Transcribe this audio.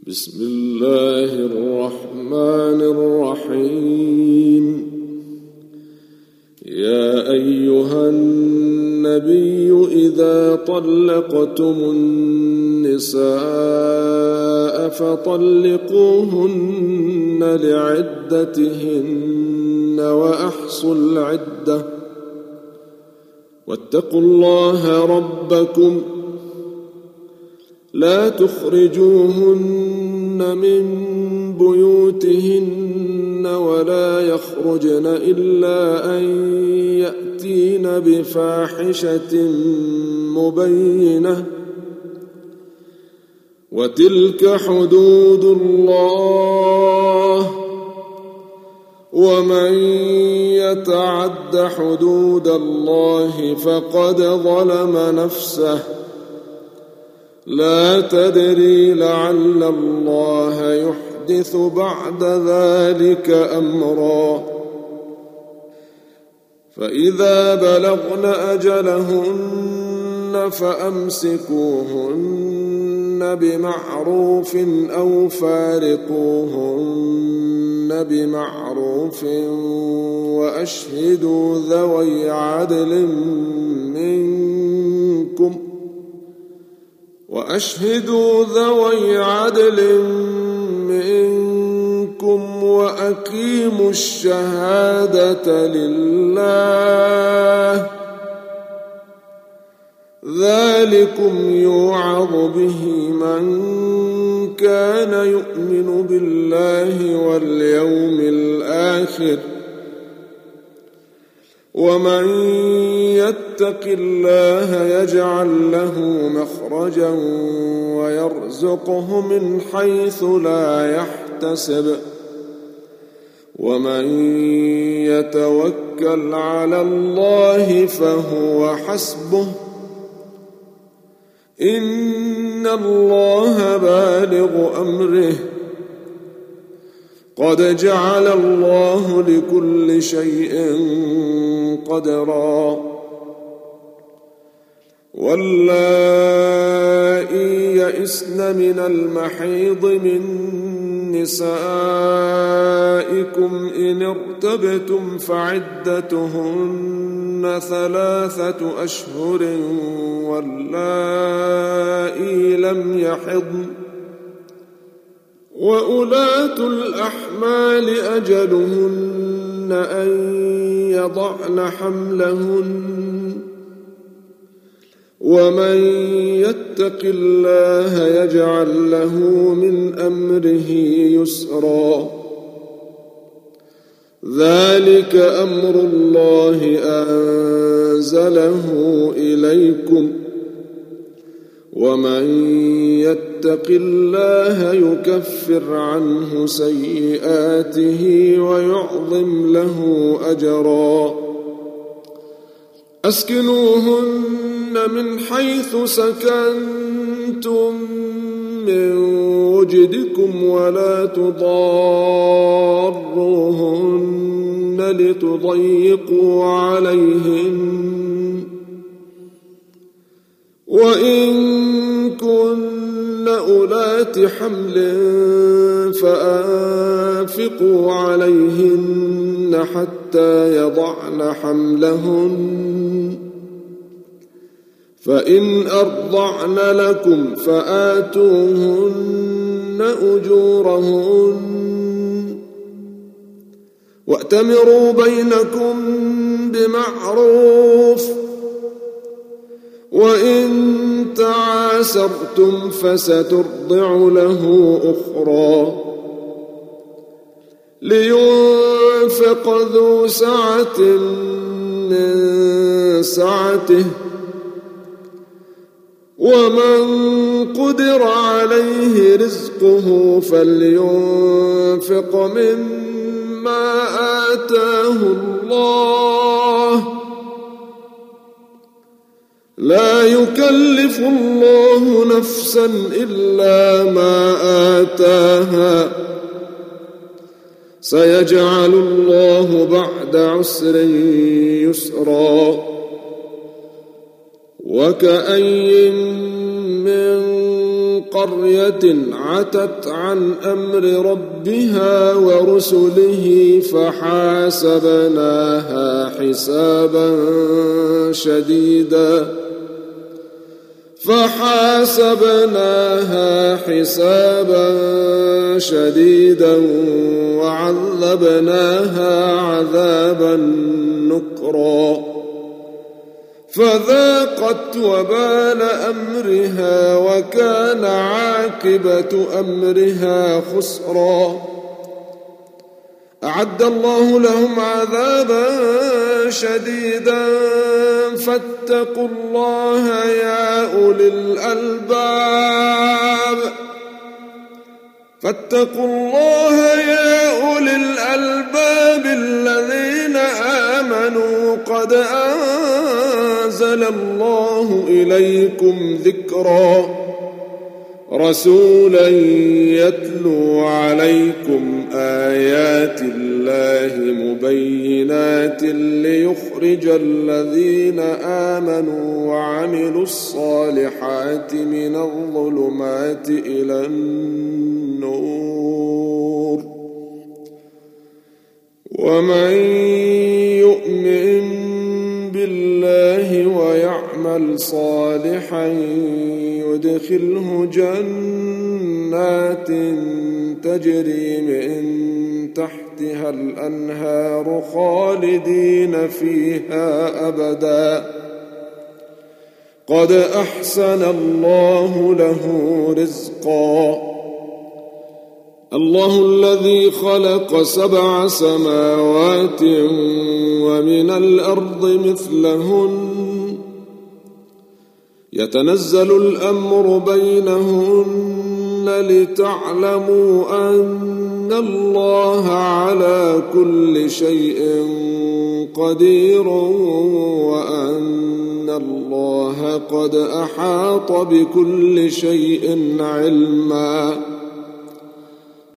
بسم الله الرحمن الرحيم. يا أيها النبي إذا طلقتم النساء فطلقوهن لعدتهن وأحصوا العدة واتقوا الله ربكم لا تخرجوهن من بيوتهن ولا يخرجن إلا أن يأتين بفاحشة مبينة وتلك حدود الله ومن يتعد حدود الله فقد ظلم نفسه لا تدري لعل الله يحدث بعد ذلك أمرا. فإذا بلغن أجلهن فأمسكوهن بمعروف أو فارقوهن بمعروف وأشهدوا ذوي عدل منكم وأقيموا الشهادة لله ذلكم يوعظ به من كان يؤمن بالله واليوم الآخر ومن يتق الله يجعل له مخرجا ويرزقه من حيث لا يحتسب ومن يتوكل على الله فهو حسبه إن الله بالغ أمره قد جعل الله لكل شيء قدرا. واللائي يئسن من المحيض من نسائكم إن ارتبتم فعدتهن 3 أشهر واللائي لم يحضن وأولاة الأحمال أجلهن أن يضعن حملهن ومن يتق الله يجعل له من أمره يسرا. ذلك أمر الله أنزله إليكم ومن يتق الله يكفر عنه سيئاته ويعظم له أجرا. أسكنوهن من حيث سكنتم من وجدكم ولا تضاروهن لتضيقوا عليهن وإن كن أولات حمل فأنفقوا عليهن حتى يضعن حملهن فإن أرضعن لكم فآتوهن أجورهن وأتمروا بينكم بمعروف وإن تعاسرتم فسترضع له أخرى. لينفق ذو سعة من سعته ومن قدر عليه رزقه فلينفق مما آتاه الله لا يكلف الله نفسا إلا ما آتاها سيجعل الله بعد عسر يسرا. وكأين من قرية عتت عن أمر ربها ورسله فحاسبناها حسابا شديدا وعذبناها عذابا نكرا فذاقت وبال أمرها وكان عاقبة أمرها خسرا. أعد الله لهم عذابا شديدا فاتقوا الله يا أولي الألباب الذين آمنوا قد أنزل الله إليكم ذكرا رسولا يتلو عليكم آيات الله مبينات ليخرج الذين آمنوا وعملوا الصالحات من الظلمات إلى النور ومن يؤمن بالله ويعمل صالحا يدخله جنات تجري من تحتها الأنهار خالدين فيها أبدا قد أحسن الله له رزقا. الله الذي خلق 7 سماوات ومن الأرض مثلهن يتنزل الأمر بينهن لتعلموا أن الله على كل شيء قدير وأن الله قد أحاط بكل شيء علما.